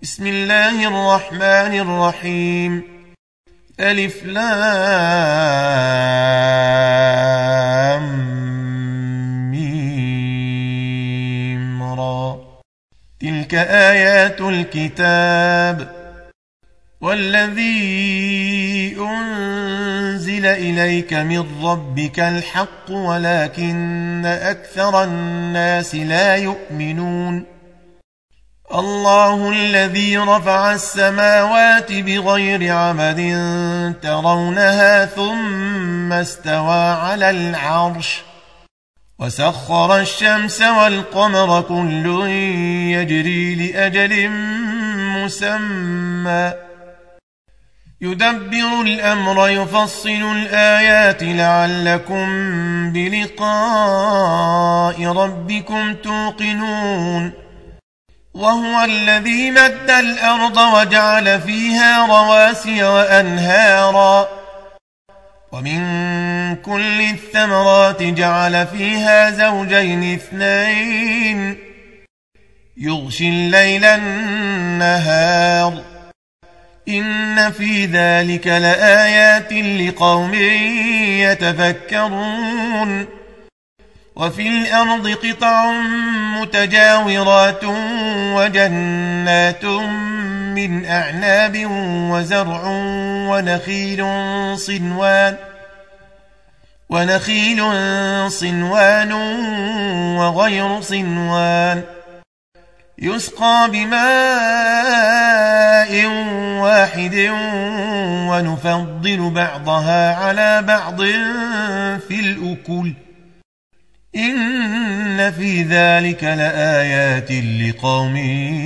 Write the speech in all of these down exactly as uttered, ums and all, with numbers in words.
بسم الله الرحمن الرحيم. ألف لام ميم را. تلك آيات الكتاب والذي أنزل إليك من ربك الحق ولكن أكثر الناس لا يؤمنون. الله الذي رفع السماوات بغير عمد ترونها ثم استوى على العرش وسخر الشمس والقمر كل يجري لأجل مسمى يدبر الأمر يفصل الآيات لعلكم بلقاء ربكم توقنون. وهو الذي مد الأرض وجعل فيها رواسي وأنهارا ومن كل الثمرات جعل فيها زوجين اثنين يغشي الليل النهار إن في ذلك لآيات لقوم يتفكرون. وفي الأرض قطع متجاورات وجنات من أعناب وزرع ونخيل صنوان ونخيل صنوان وغير صنوان يسقى بماء واحد ونفضل بعضها على بعض في الأكل إن في ذلك لآيات لقوم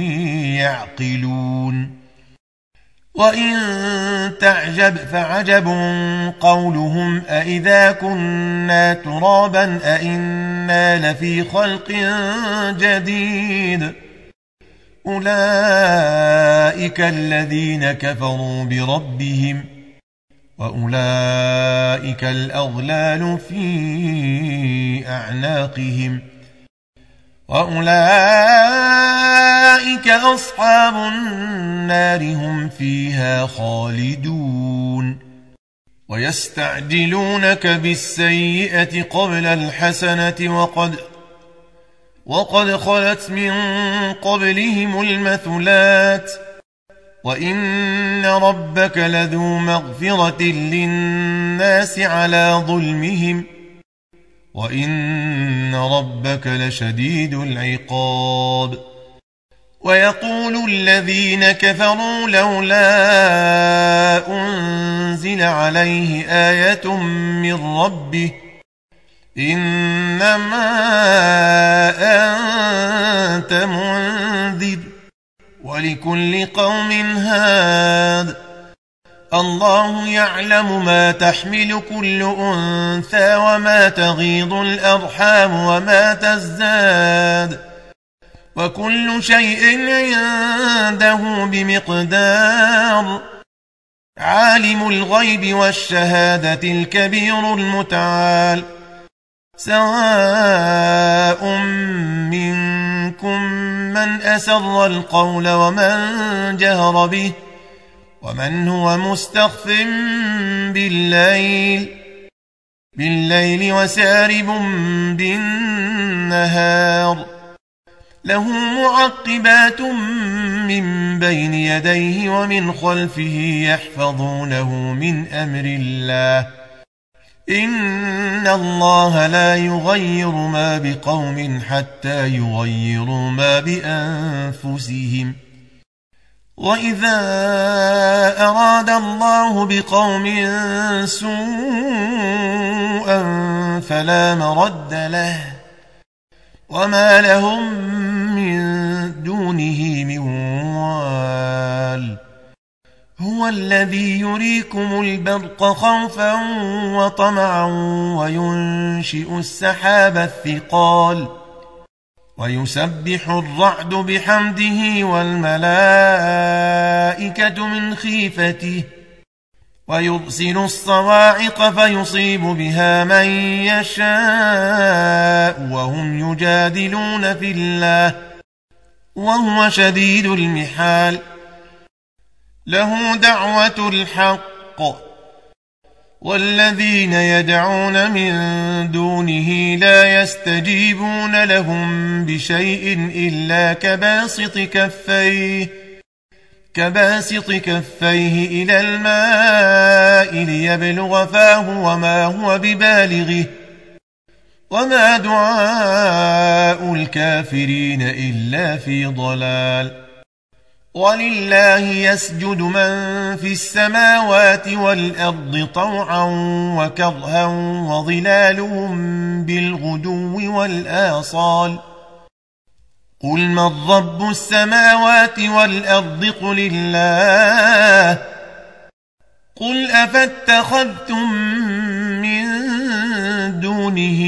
يعقلون. وإن تعجب فعجب قولهم أإذا كنا ترابا أإنا لفي خلق جديد أولئك الذين كفروا بربهم وأولئك الأغلال في أعناقهم وأولئك أصحاب النار هم فيها خالدون. ويستعجلونك بالسيئة قبل الحسنة وقد وقد خلت من قبلهم المثلات وإن ربك لذو مغفرة للناس على ظلمهم وإن ربك لشديد العقاب. ويقول الذين كفروا لولا أنزل عليه آية من ربه إنما أنت منذر ولكل قوم هاد الله يعلم ما تحمل كل أنثى وما تغيض الأرحام وما تزداد وكل شيء عنده بمقدار. عالم الغيب والشهادة الكبير المتعال سواء منكم من أسر القول ومن جهر به ومن هو مستخف بالليل بالليل وسارب بالنهار له معقبات من بين يديه ومن خلفه يحفظونه من أمر الله إن الله لا يغير ما بقوم حتى يغيروا ما بأنفسهم. وإذا أراد الله بقوم سوءا فلا مرد له وما لهم من دونه من وال. هو الذي يريكم البرق خوفا وطمعا وينشئ السحاب الثقال ويسبح الرعد بحمده والملائكة من خيفته ويرسل الصواعق فيصيب بها من يشاء وهم يجادلون في الله وهو شديد المحال له دعوة الحق والذين يدعون من دونه لا يستجيبون لهم بشيء إلا كباسط كفيه كباسط كفيه إلى الماء ليبلغ فاه وما هو ببالغه وما دعاء الكافرين إلا في ضلال ولله يسجد من في السماوات والأرض طوعا وكرها وظلالهم بالغدو والآصال قل من رب السماوات والأرض قل الله قل أفاتخذتم من دونه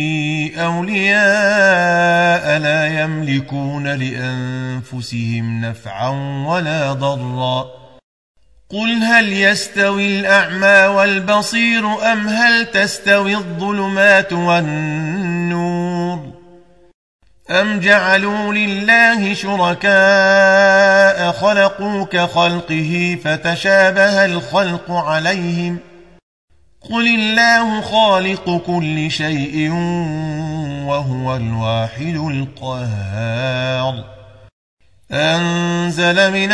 أولياء لا يملكون لأنفسهم نفعا ولا ضرا قل هل يستوي الأعمى والبصير أم هل تستوي الظلمات والنور أم جعلوا لله شركاء خلقوا كخلقه فتشابه الخلق عليهم قل الله خالق كل شيء وهو الواحد القهار أنزل من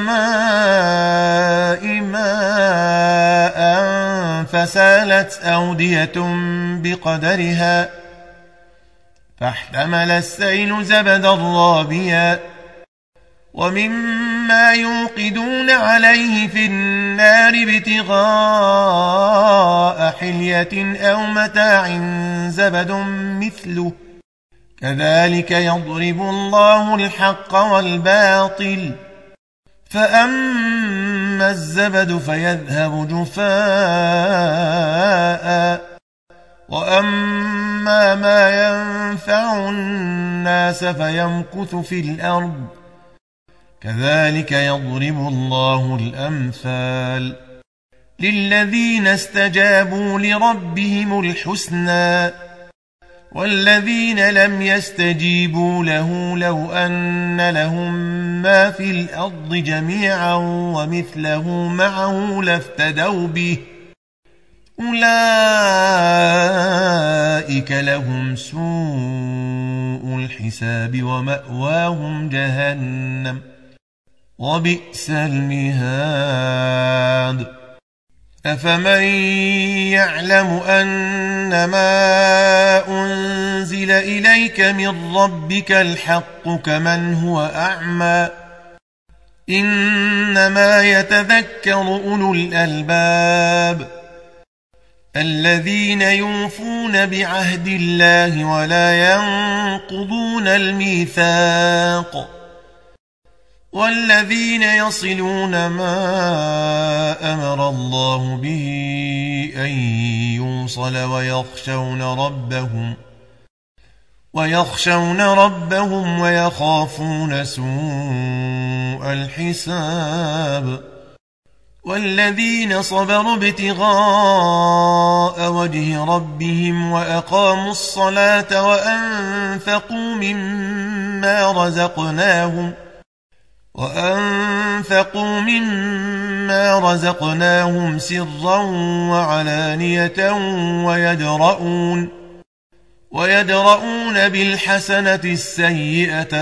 السماء ماء فسالت أودية بقدرها فاحتمل السيل زبدا رابيا ومما يوقدون عليه في النار ابتغاء حلية أو متاع زبد مثله كذلك يضرب الله الحق والباطل فأما الزبد فيذهب جفاء وأما ما ينفع الناس فيمكث في الأرض كذلك يضرب الله الأمثال للذين استجابوا لربهم الحسنى والذين لم يستجيبوا له لو أن لهم ما في الأرض جميعا ومثله معه لافتدوا به أولئك لهم سوء الحساب ومأواهم جهنم وبئس المهاد أفمن يعلم أنما أنزل إليك من ربك الحق كمن هو أعمى إنما يتذكر أولو الألباب الذين يوفون بعهد الله ولا ينقضون الميثاق والذين يصلون ما أمر الله به أن يوصل ويخشون ربهم ويخشون ربهم ويخافون سوء الحساب والذين صبروا ابتغاء وجه ربهم وأقاموا الصلاة وأنفقوا مما رزقناهم وأنفقوا مما رزقناهم سرا وعلانية ويدرؤون ويدرؤون بالحسنة السيئة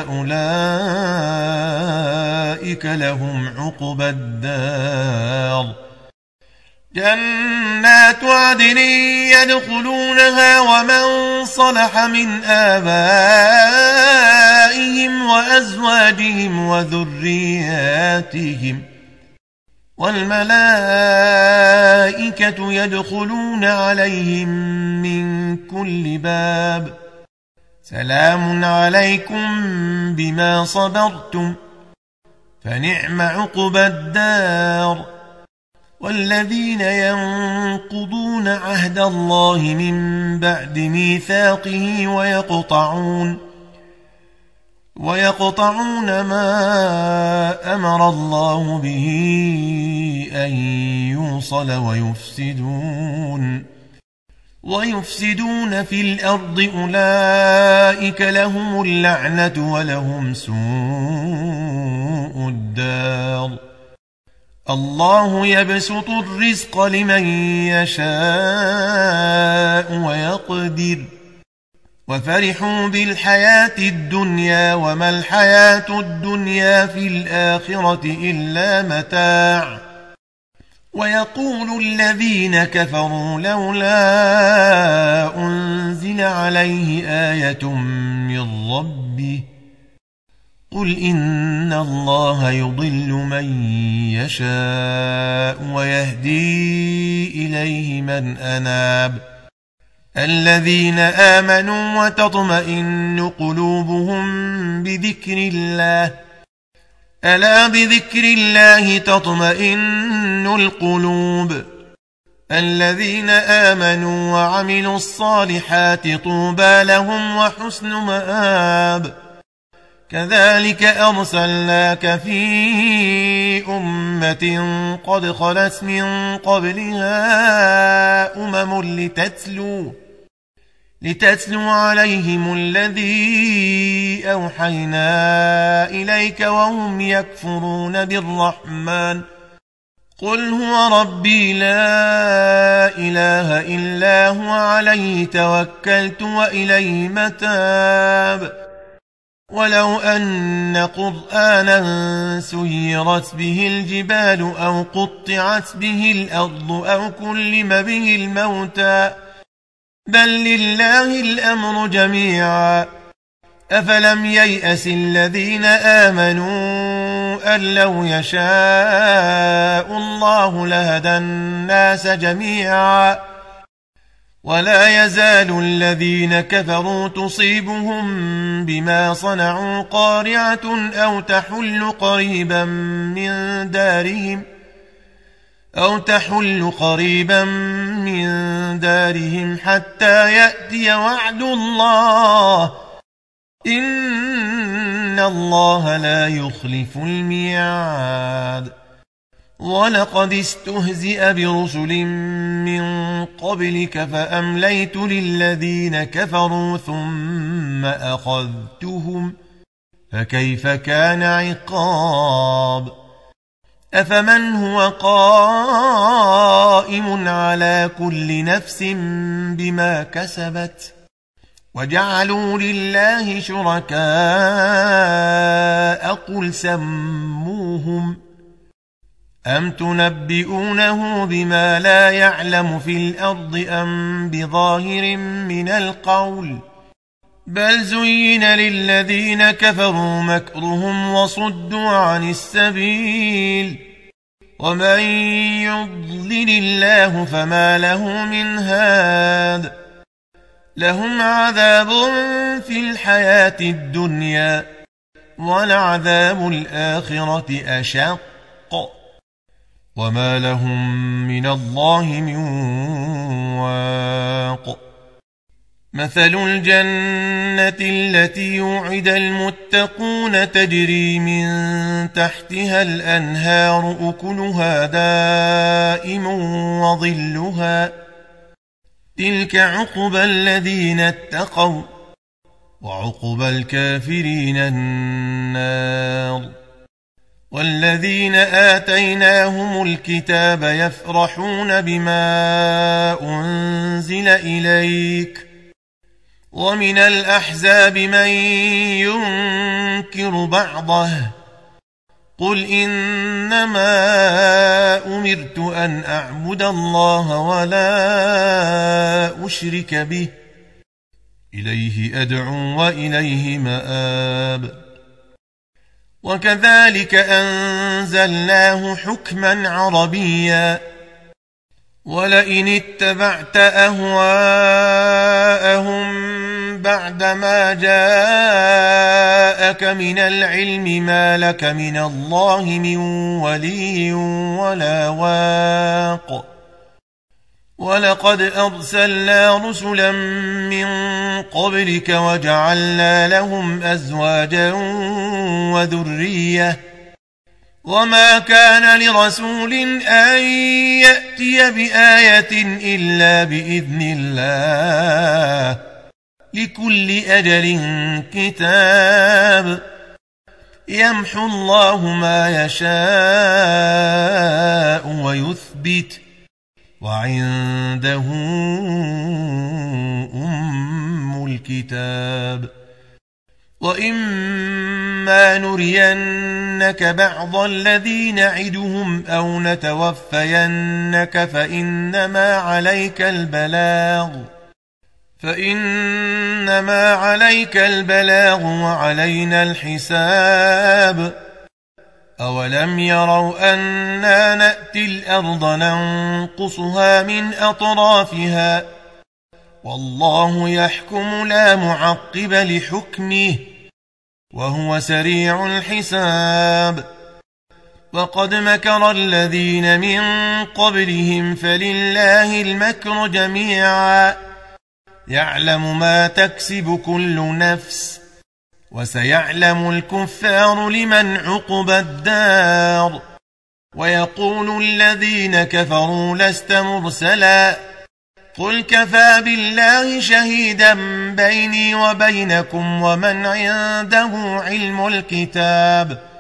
أولئك لهم عقبى الدار جنات عدن يدخلونها ومن صلح من آبائهم وأزواجهم وذرياتهم والملائكة يدخلون عليهم من كل باب سلام عليكم بما صبرتم فنعم عقبى الدار والذين ينقضون عهد الله من بعد ميثاقه ويقطعون ويقطعون ما أمر الله به أن يوصل ويفسدون ويفسدون في الأرض أولئك لهم اللعنة ولهم سوء الدار. الله يبسط الرزق لمن يشاء ويقدر وفرحوا بالحياة الدنيا وما الحياة الدنيا في الآخرة إلا متاع. ويقول الذين كفروا لولا أنزل عليه آية من ربه قل إن الله يضل من يشاء ويهدي إليه من أناب. الذين آمنوا وتطمئن قلوبهم بذكر الله ألا بذكر الله تطمئن القلوب. الذين آمنوا وعملوا الصالحات طوبى لهم وحسن مآب. كذلك أرسلناك في أمة قد خلت من قبلها أمم لتتلو لتتلو عليهم الذي أوحينا إليك وهم يكفرون بالرحمن قل هو ربي لا إله إلا هو عليه توكلت وإليه متاب. ولو أن قرآنا سيرت به الجبال أو قطعت به الأرض أو كلم به الموتى بل لله الأمر جميعا. أفلم ييأس الذين آمنوا أن لو يشاء الله لهدى الناس جميعا. ولا يزال الذين كفروا تصيبهم بما صنعوا قارعة أو تحل قريبا من دارهم أو تحل قريبا من دارهم حتى يأتي وعد الله إن الله لا يخلف الميعاد. ولقد استهزئ برسل من قبلك فأمليت للذين كفروا ثم أخذتهم فكيف كان عقاب. أفمن هو قائم على كل نفس بما كسبت وجعلوا لله شركاء قل سموهم أم تنبئونه بما لا يعلم في الأرض أم بظاهر من القول بل زين للذين كفروا مكرهم وصدوا عن السبيل ومن يضلل الله فما له من هاد. لهم عذاب في الحياة الدنيا ولعذاب الآخرة أشق وما لهم من الله من واق. مثل الجنة التي يوعد المتقون تجري من تحتها الأنهار أكلها دائم وظلها تلك عقبى الذين اتقوا وعقبى الكافرين النار. والذين آتيناهم الكتاب يفرحون بما أنزل إليك ومن الأحزاب من ينكر بعضه قل إنما أمرت أن أعبد الله ولا أشرك به إليه أدعو وإليه مآب. وكذلك أنزلناه حكما عربيا ولئن اتبعت أهواءهم بعدما جاءك من العلم ما لك من الله من ولي ولا واق. ولقد أرسلنا رسلا من قبلك وجعلنا لهم أزواجا وذرية وما كان لرسول أن يأتي بآية إلا بإذن الله لكل أجل كتاب يمحو الله ما يشاء ويثبت وعنده أم الكتاب وإما نرينك بعض الذي نعدهم أو نتوفينك فإنما عليك البلاغ فإنما عليك البلاغ وعلينا الحساب أولم يروا أنا نأتي الأرض ننقصها من أطرافها والله يحكم لا معقب لحكمه وهو سريع الحساب وقد مكر الذين من قبلهم فلله المكر جميعا يعلم ما تكسب كل نفس وسيعلم الكفار لمن عقبى الدار ويقول الذين كفروا لست مرسلا قل كفى بالله شهيدا بيني وبينكم ومن عنده علم الكتاب